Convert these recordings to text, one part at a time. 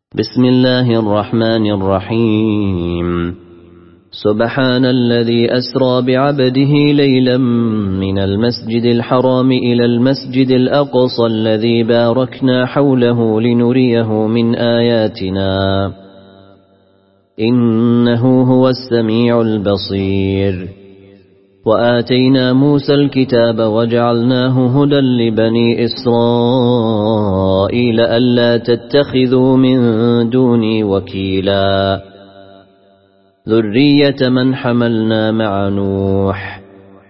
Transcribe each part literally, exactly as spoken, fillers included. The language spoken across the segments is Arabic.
بسم الله الرحمن الرحيم. سبحان الذي أسرى بعبده ليلا من المسجد الحرام إلى المسجد الأقصى الذي باركنا حوله لنريه من آياتنا إنه هو السميع البصير. وآتينا موسى الكتاب وجعلناه هدى لبني إسرائيل ألا تتخذوا من دوني وكيلا ذرية من حملنا مع نوح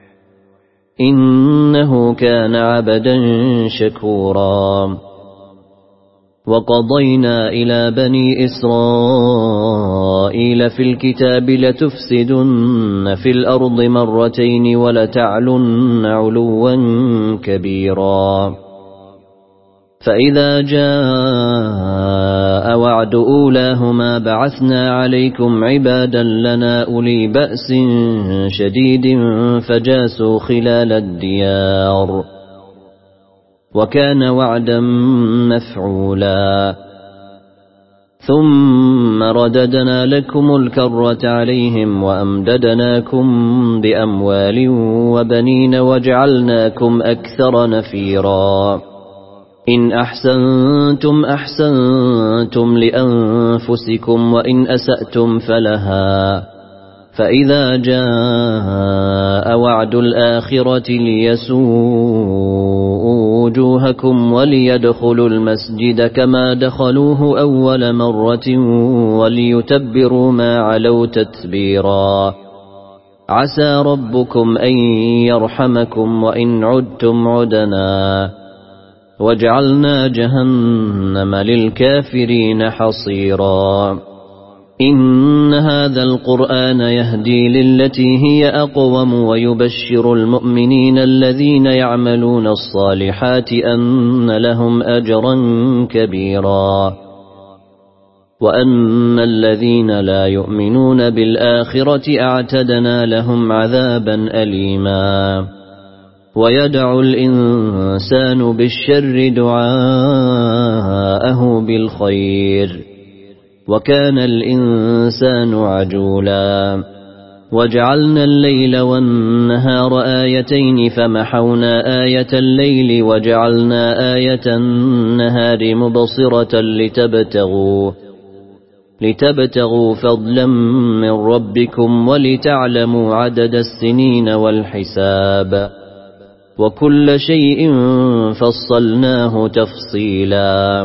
إنه كان عبدا شكورا. وقضينا إلى بني إسرائيل في الكتاب لتفسدن في الأرض مرتين ولتعلن علوا كبيرا. فإذا جاء وعد أولاهما بعثنا عليكم عبادا لنا أولي بأس شديد فجاسوا خلال الديار وكان وعدا مفعولا. ثم رددنا لكم الكرة عليهم وأمددناكم بأموال وبنين وجعلناكم أكثر نفيرا. إن أحسنتم أحسنتم لأنفسكم وإن أسأتم فلها. فإذا جاء وعد الآخرة ليسوءوا وجوهكم وليدخلوا المسجد كما دخلوه أول مرة وليتبروا ما علوا تتبيرا. عسى ربكم أن يرحمكم وإن عدتم عدنا وجعلنا جهنم للكافرين حصيرا. إن هذا القرآن يهدي للتي هي أقوم ويبشر المؤمنين الذين يعملون الصالحات أن لهم أجرا كبيرا وأن الذين لا يؤمنون بالآخرة أعتدنا لهم عذابا أليما. ويدعو الإنسان بالشر دعاءه بالخير وكان الإنسان عجولا. وجعلنا الليل والنهار آيتين فمحونا آية الليل وجعلنا آية النهار مبصرة لتبتغوا لتبتغوا فضلا من ربكم ولتعلموا عدد السنين والحساب وكل شيء فصلناه تفصيلا.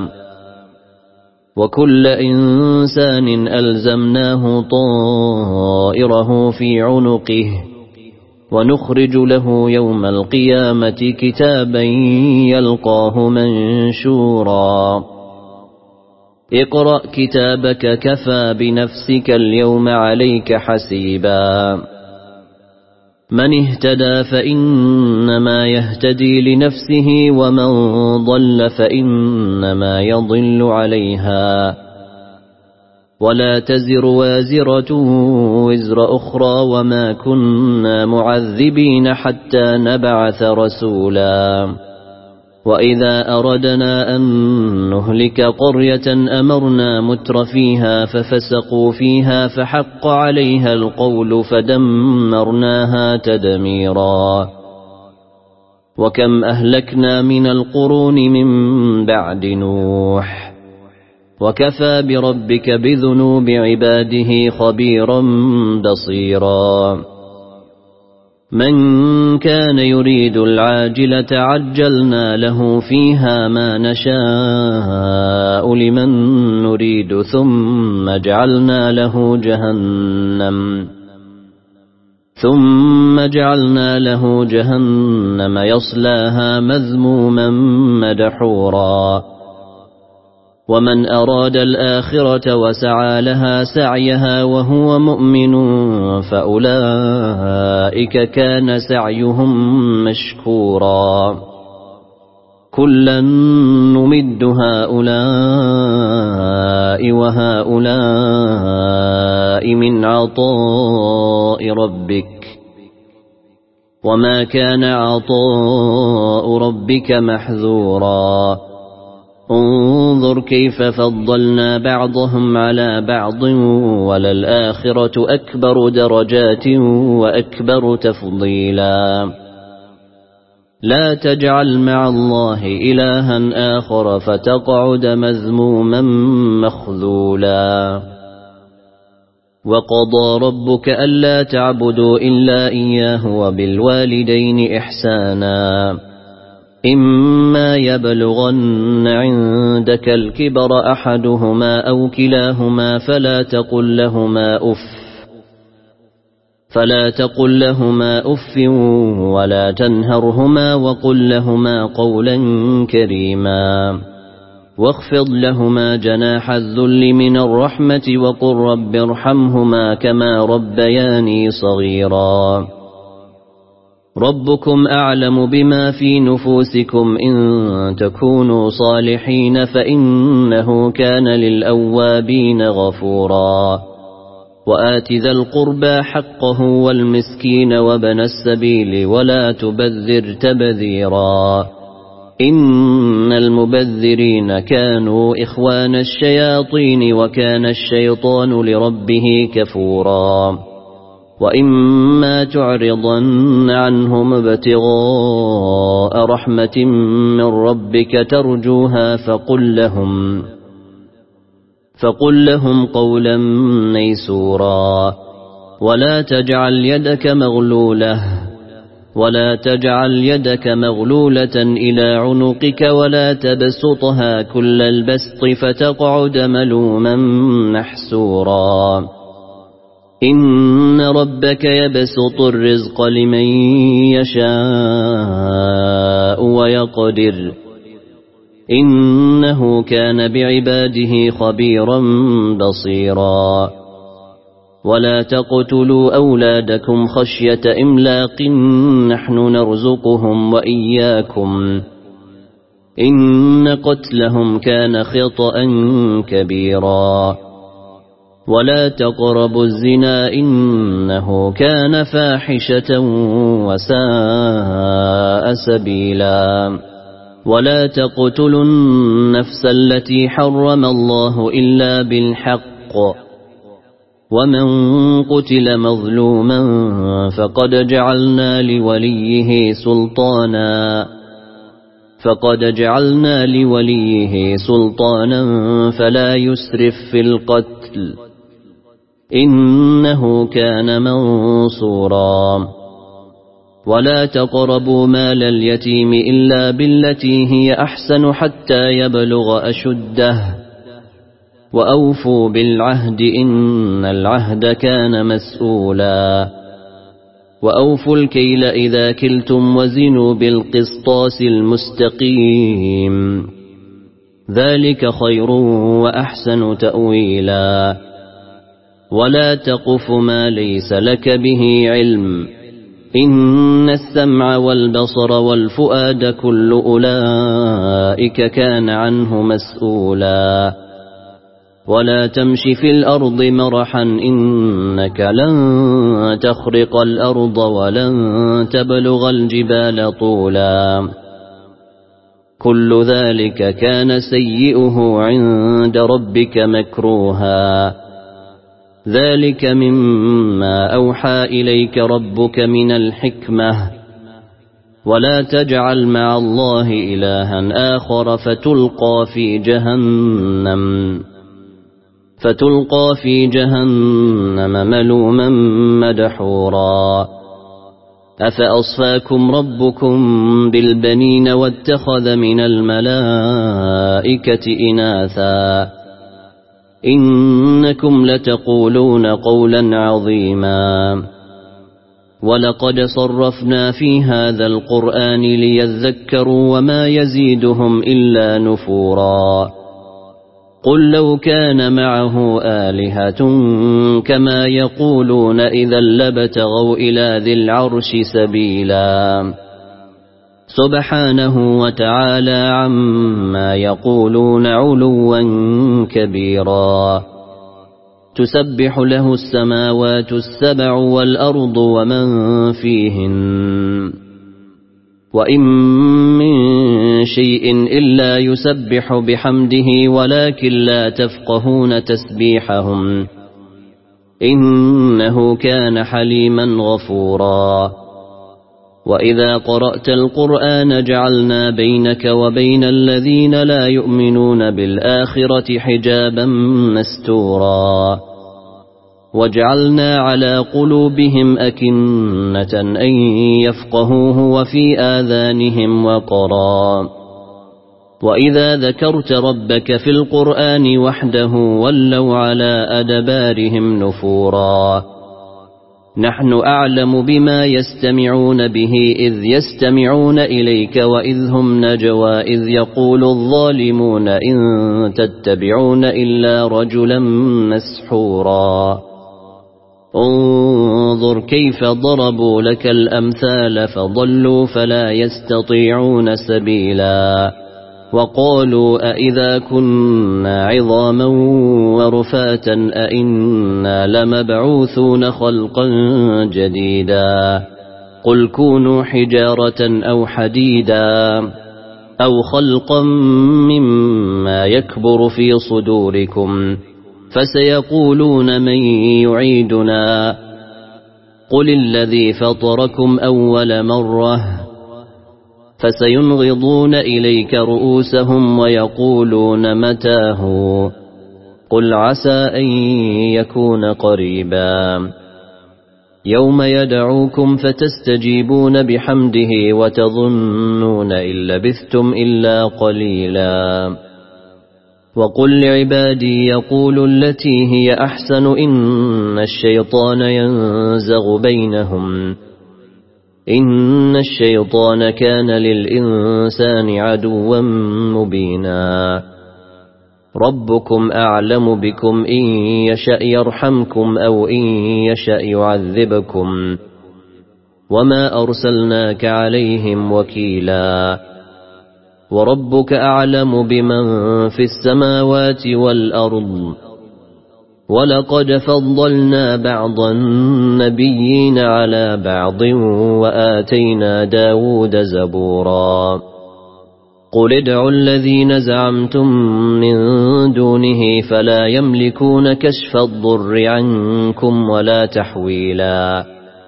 وكل إنسان ألزمناه طائره في عنقه ونخرج له يوم القيامة كتابا يلقاه منشورا. اقرأ كتابك كفى بنفسك اليوم عليك حسيبا. من اهتدى فإنما يهتدي لنفسه ومن ضل فإنما يضل عليها ولا تزر وازرة وزر أخرى وما كنا معذبين حتى نبعث رسولا. وإذا أردنا أن نهلك قرية أمرنا متر فيها ففسقوا فيها فحق عليها القول فدمرناها تدميرا. وكم أهلكنا من القرون من بعد نوح وكفى بربك بذنوب عباده خبيرا بصيرا. من كان يريد العاجلة عجلنا له فيها ما نشاء لمن نريد ثم جعلنا له جهنم ثم جعلنا له جهنم يصلاها مذموما مدحورا. ومن أراد الآخرة وسعى لها سعيها وهو مؤمن فأولئك كان سعيهم مشكورا. كلا نمد هؤلاء وهؤلاء من عطاء ربك وما كان عطاء ربك محذورا. انظر انظر كيف فضلنا بعضهم على بعض وللآخرة أكبر درجات وأكبر تفضيلا لا تجعل مع الله إلها آخر فتقعد مذموما مخذولا وقضى ربك ألا تعبدوا إلا إياه وبالوالدين إحسانا إما يبلغن عندك الكبر أحدهما أو كلاهما فلا تقل لهما أف فلا تقل لهما أف ولا تنهرهما وقل لهما قولا كريما واخفض لهما جناح الذل من الرحمة وقل رب ارحمهما كما ربياني صغيرا ربكم أعلم بما في نفوسكم إن تكونوا صالحين فإنه كان للأوابين غفورا وآت ذا القربى حقه والمسكين وابن السبيل ولا تبذر تبذيرا إن المبذرين كانوا إخوان الشياطين وكان الشيطان لربه كفورا وإما تعرضن عنهم ابتغاء رحمة من ربك ترجوها فقل لهم فقل لهم قولا ميسورا ولا تجعل يدك مغلولة ولا تجعل يدك مغلولة إلى عنقك ولا تبسطها كل البسط فتقعد ملوما محسورا إن ربك يبسط الرزق لمن يشاء ويقدر إنه كان بعباده خبيرا بصيرا ولا تقتلوا أولادكم خشية إملاق نحن نرزقهم وإياكم إن قتلهم كان خطأ كبيرا ولا تقربوا الزنا إنه كان فاحشة وساء سبيلا ولا تقتلوا النفس التي حرم الله إلا بالحق ومن قتل مظلوما فقد جعلنا لوليه سلطانا فقد جعلنا لوليه سلطانا فلا يسرف في القتل إنه كان منصورا ولا تقربوا مال اليتيم إلا بالتي هي أحسن حتى يبلغ أشده وأوفوا بالعهد إن العهد كان مسؤولا وأوفوا الكيل إذا كلتم وزنوا بالقسطاس المستقيم ذلك خير وأحسن تأويلا ولا تقف ما ليس لك به علم إن السمع والبصر والفؤاد كل أولئك كان عنه مسؤولا ولا تمش في الأرض مرحا إنك لن تخرق الأرض ولن تبلغ الجبال طولا كل ذلك كان سيئه عند ربك مكروها ذلك مما أوحى إليك ربك من الحكمة ولا تجعل مع الله إلها آخر فتلقى في جهنم فتلقى في جهنم ملوما مدحورا أفأصفاكم ربكم بالبنين واتخذ من الملائكة إناثا إنكم لتقولون قولا عظيما ولقد صرفنا في هذا القرآن ليذكروا وما يزيدهم إلا نفورا قل لو كان معه آلهة كما يقولون إذا لابتغوا إلى ذي العرش سبيلا سبحانه وتعالى عما يقولون علوا كبيرا تسبح له السماوات السبع والأرض ومن فيهن وإن من شيء إلا يسبح بحمده ولكن لا تفقهون تسبيحهم إنه كان حليما غفورا وإذا قرأت القرآن جعلنا بينك وبين الذين لا يؤمنون بالآخرة حجابا مستورا وجعلنا على قلوبهم أكنة أن يفقهوه وفي آذانهم وقرا وإذا ذكرت ربك في القرآن وحده ولوا على أدبارهم نفورا نحن أعلم بما يستمعون به إذ يستمعون إليك وإذ هم نجوى إذ يقول الظالمون إن تتبعون إلا رجلا مسحورا انظر كيف ضربوا لك الأمثال فضلوا فلا يستطيعون سبيلا وقالوا أئذا كنا عظاما ورفاتا أئنا لمبعوثون خلقا جديدا قل كونوا حجارة أو حديدا أو خلقا مما يكبر في صدوركم فسيقولون من يعيدنا قل الذي فطركم أول مرة فسينغضون إليك رؤوسهم ويقولون متاه قل عسى أن يكون قريبا يوم يدعوكم فتستجيبون بحمده وتظنون إن لبثتم إلا قليلا وقل لعبادي يقولوا التي هي أحسن إن الشيطان ينزغ بينهم إن الشيطان كان للإنسان عدوا مبينا ربكم أعلم بكم إن يشأ يرحمكم أو إن يشأ يعذبكم وما أرسلناك عليهم وكيلا وربك أعلم بمن في السماوات والأرض ولقد فضلنا بعض النبيين على بعض وآتينا داود زبورا قل ادعوا الذين زعمتم من دونه فلا يملكون كشف الضر عنكم ولا تحويلا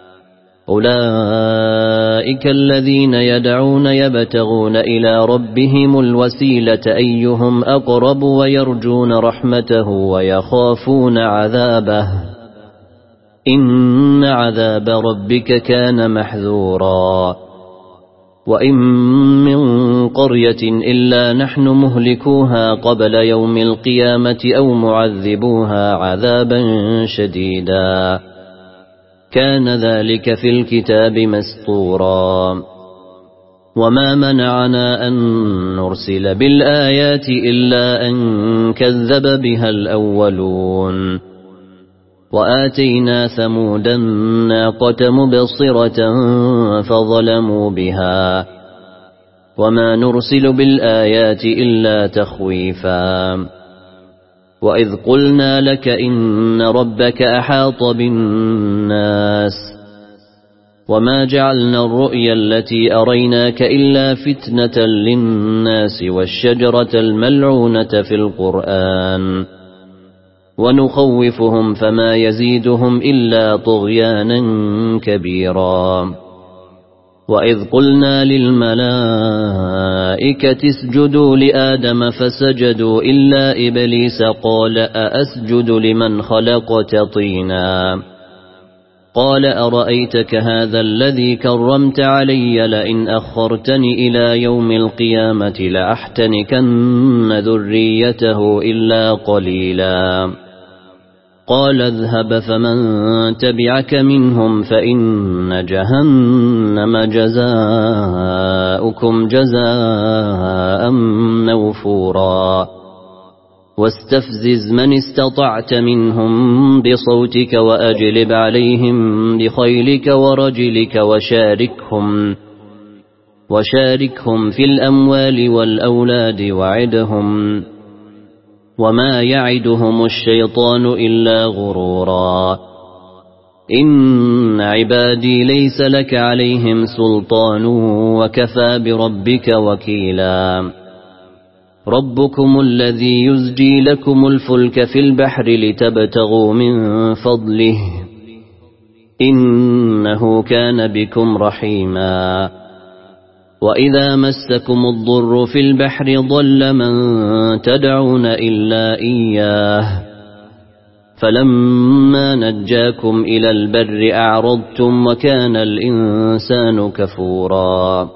أولئك الذين يدعون يبتغون إلى ربهم الوسيلة أيهم أقرب ويرجون رحمته ويخافون عذابه إن عذاب ربك كان محذورا وإن من قرية إلا نحن مهلكوها قبل يوم القيامة أو معذبوها عذابا شديدا كان ذلك في الكتاب مسطورا وما منعنا أن نرسل بالآيات إلا أن كذب بها الأولون وآتينا ثمود الناقة مبصرة فظلموا بها وما نرسل بالآيات إلا تخويفا وإذ قلنا لك إن ربك أحاط بالناس وما جعلنا الرؤيا التي أريناك إلا فتنة للناس والشجرة الملعونة في القرآن ونخوفهم فما يزيدهم إلا طغيانا كبيرا وإذ قلنا للملائكة اسجدوا لآدم فسجدوا إلا إبليس قال أأسجد لمن خلقت طينا قال أرأيتك هذا الذي كرمت علي لئن أخرتني إلى يوم القيامة لأحتنكن ذريته إلا قليلا قال اذهب فمن تبعك منهم فإن جهنم جزاؤكم جزاء موفورا واستفزز من استطعت منهم بصوتك وأجلب عليهم بخيلك ورجلك وشاركهم وشاركهم في الأموال والأولاد وعدهم وما يعدهم الشيطان إلا غرورا إن عبادي ليس لك عليهم سلطان وكفى بربك وكيلا ربكم الذي يزجي لكم الفلك في البحر لتبتغوا من فضله إنه كان بكم رحيما وإذا مسكم الضر في البحر ضل من تدعون إلا إياه فلما نجاكم إلى البر أعرضتم وكان الإنسان كفورا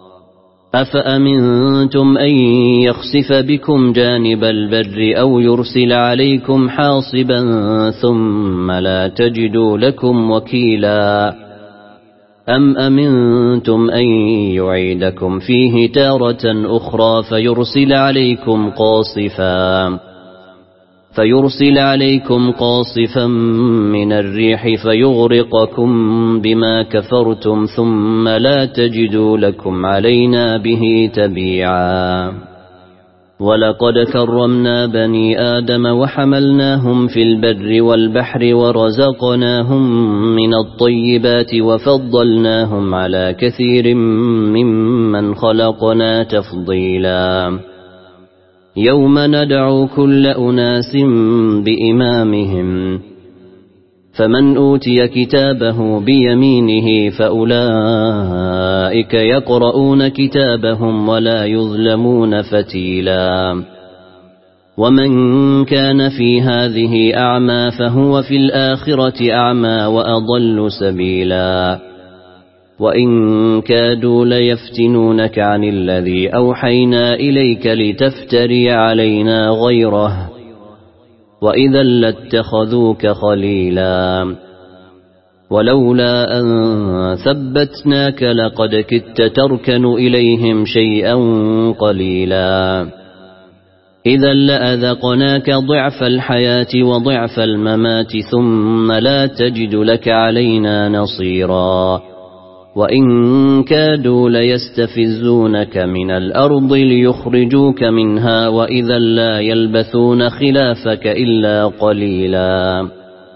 أفأمنتم أن يخسف بكم جانب البر أو يرسل عليكم حاصبا ثم لا تجدوا لكم وكيلا أم أمنتم أن يعيدكم فيه تارة أخرى فيرسل عليكم قاصفا فيرسل عليكم قاصفا من الريح فيغرقكم بما كفرتم ثم لا تجدوا لكم علينا به تبيعا ولقد كرمنا بني آدم وحملناهم في البر والبحر ورزقناهم من الطيبات وفضلناهم على كثير ممن خلقنا تفضيلا يوم ندعو كل أناس بإمامهم فمن أوتي كتابه بيمينه فأولئك يقرؤون كتابهم ولا يظلمون فتيلا ومن كان في هذه أعمى فهو في الآخرة أعمى وأضل سبيلا وإن كادوا ليفتنونك عن الذي أوحينا إليك لتفتري علينا غيره وإذا لاتخذوك خليلا ولولا أن ثبتناك لقد كدت تركن إليهم شيئا قليلا إذا لأذقناك ضعف الحياة وضعف الممات ثم لا تجد لك علينا نصيرا وإن كادوا ليستفزونك من الأرض ليخرجوك منها وإذا لا يلبثون خلافك إلا قليلا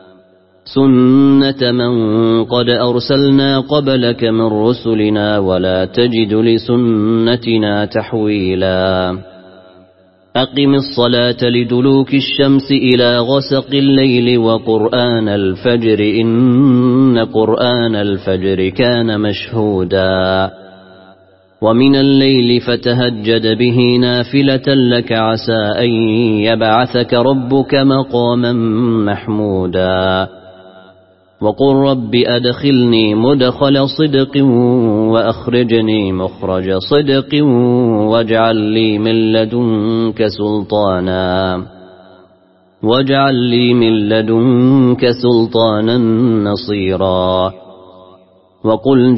سنة من قد أرسلنا قبلك من رسلنا ولا تجد لسنتنا تحويلا أقم الصلاة لدلوك الشمس إلى غسق الليل وقرآن الفجر إن قرآن الفجر كان مشهودا ومن الليل فتهجد به نافلة لك عسى أن يبعثك ربك مقاما محمودا وقل رب أدخلني مدخل صدق وأخرجني مخرج صدق واجعل لي من لدنك سلطانا واجعل لي من لدنك سلطانا نصيرا وقل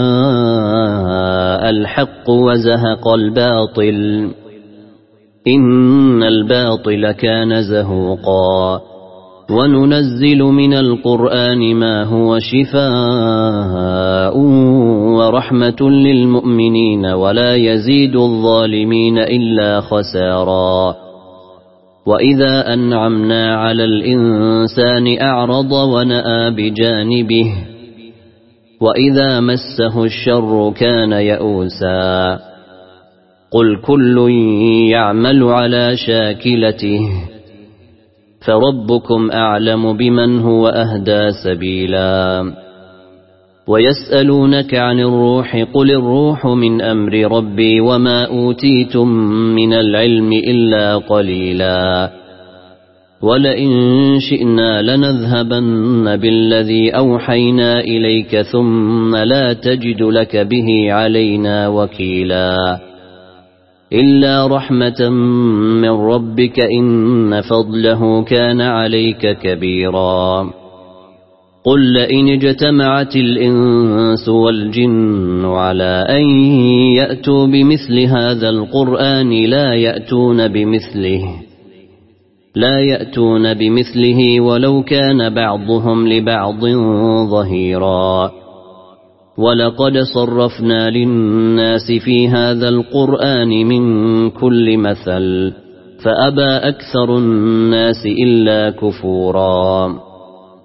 جاء الحق وزهق الباطل إن الباطل كان زهوقا وننزل من القرآن ما هو شفاء ورحمة للمؤمنين ولا يزيد الظالمين إلا خسارا وإذا أنعمنا على الإنسان أعرض ونأى بجانبه وإذا مسه الشر كان يئوسا قل كل يعمل على شاكلته فربكم أعلم بمن هو أهدى سبيلا ويسألونك عن الروح قل الروح من أمر ربي وما أوتيتم من العلم إلا قليلا ولئن شئنا لنذهبن بالذي أوحينا إليك ثم لا تجد لك به علينا وكيلا إلا رحمة من ربك إن فضله كان عليك كبيرا قل لئن اجتمعت الإنس والجن على أن يأتوا بمثل هذا القرآن لا يأتون بمثله لا يأتون بمثله ولو كان بعضهم لبعض ظهيرا ولقد صرفنا للناس في هذا القرآن من كل مثل فأبى أكثر الناس إلا كفورا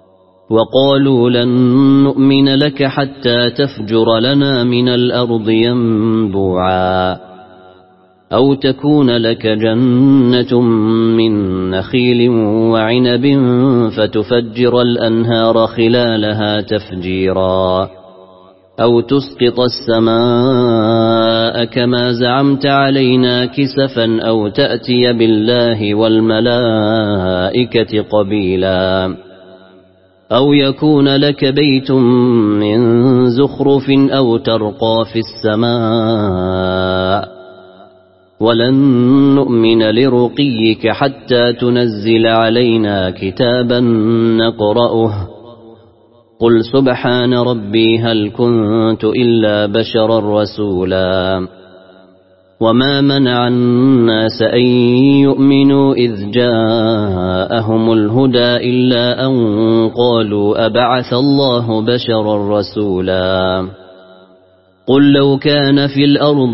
وقالوا لن نؤمن لك حتى تفجر لنا من الأرض ينبوعا أو تكون لك جنة من نخيل وعنب فتفجر الأنهار خلالها تفجيرا أو تسقط السماء كما زعمت علينا كسفا أو تأتي بالله والملائكة قبيلا أو يكون لك بيت من زخرف أو ترقى في السماء ولن نؤمن لرقيك حتى تنزل علينا كتابا نقرأه قل سبحان ربي هل كنت إلا بشرا رسولا وما منع الناس أن يؤمنوا إذ جاءهم الهدى إلا أن قالوا أبعث الله بشرا رسولا قل لو كان في الأرض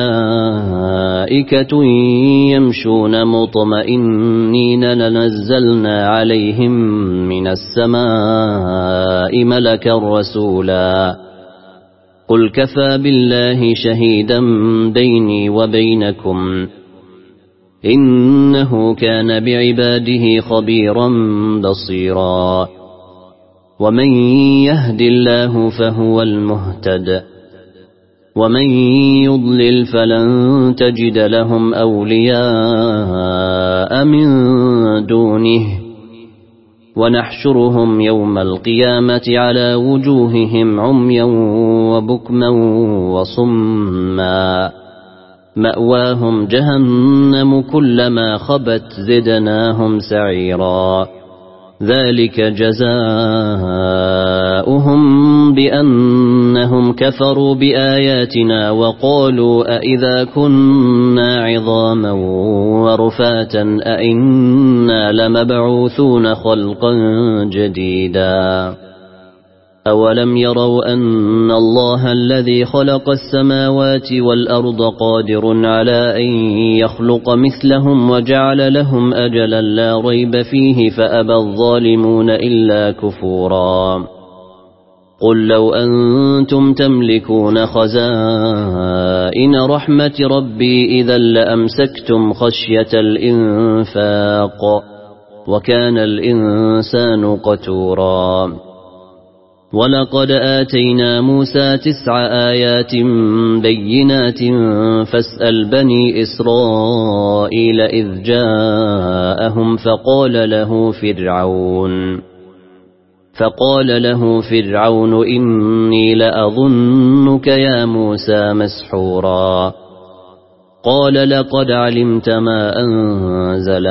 ملائكة يمشون مطمئنين لنزلنا عليهم من السماء ملكا رسولا قل كفى بالله شهيدا بيني وبينكم إنه كان بعباده خبيرا بصيرا ومن يهد الله فهو المهتد ومن يضلل فلن تجد لهم أولياء من دونه ونحشرهم يوم القيامة على وجوههم عميا وبكما وصما مأواهم جهنم كلما خبت زدناهم سعيرا ذلك جزاؤهم بأنهم كفروا بآياتنا وقالوا أئذا كنا عظاما ورفاتا أئنا لمبعوثون خلقا جديدا أولم يروا أن الله الذي خلق السماوات والأرض قادر على أن يخلق مثلهم وجعل لهم أجلا لا ريب فيه فأبى الظالمون إلا كفورا قل لو أنتم تملكون خزائن رحمة ربي إذا لأمسكتم خشية الإنفاق وكان الإنسان قتورا ولقد آتينا موسى تسع آيات بينات فاسأل بني إسرائيل إذ جاءهم فقال له فرعون فقال له فرعون إني لأظنك يا موسى مسحورا قال لقد علمت ما أنزل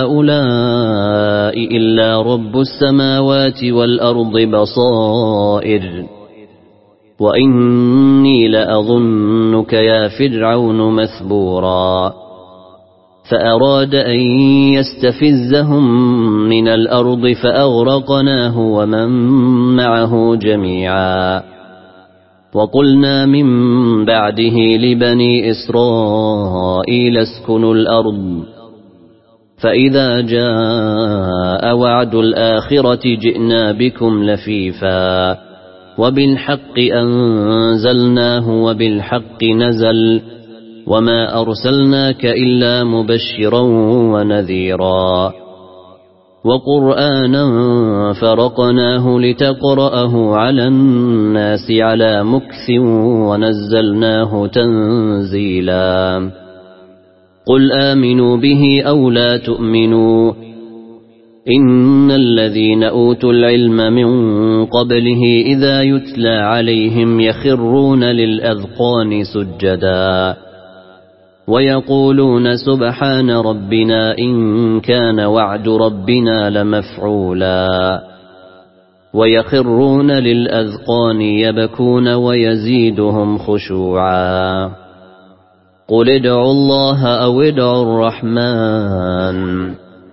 هؤلاء إلا رب السماوات والأرض بصائر وإني لأظنك يا فرعون مثبورا فأراد أن يستفزهم من الأرض فأغرقناه ومن معه جميعا وقلنا من بعده لبني إسرائيل اسكنوا الأرض فإذا جاء وعد الآخرة جئنا بكم لفيفا وبالحق أنزلناه وبالحق نزل وما أرسلناك إلا مبشرا ونذيرا وقرآنا فرقناه لتقرأه على الناس على مكث ونزلناه تنزيلا قل آمنوا به أو لا تؤمنوا إن الذين أوتوا العلم من قبله إذا يتلى عليهم يخرون للأذقان سجدا ويقولون سبحان ربنا إن كان وعد ربنا لمفعولا ويخرون للأذقان يبكون ويزيدهم خشوعا قل ادعوا الله أو ادعوا الرحمن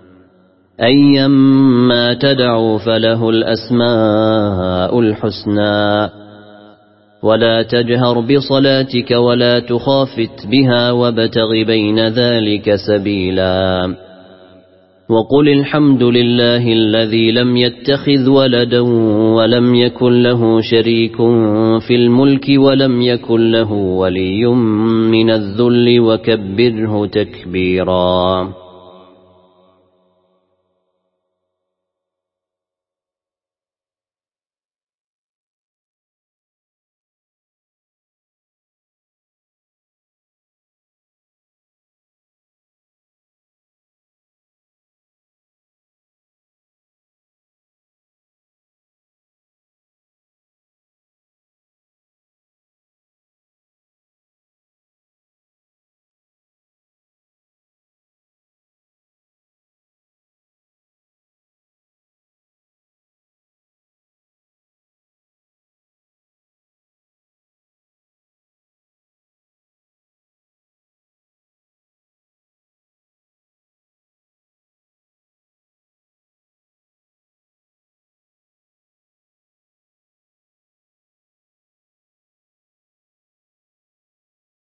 أيما تدعوا فله الأسماء الحسنى ولا تجهر بصلاتك ولا تخافت بها وابتغ بين ذلك سبيلا وقل الحمد لله الذي لم يتخذ ولدا ولم يكن له شريك في الملك ولم يكن له ولي من الذل وكبره تكبيرا.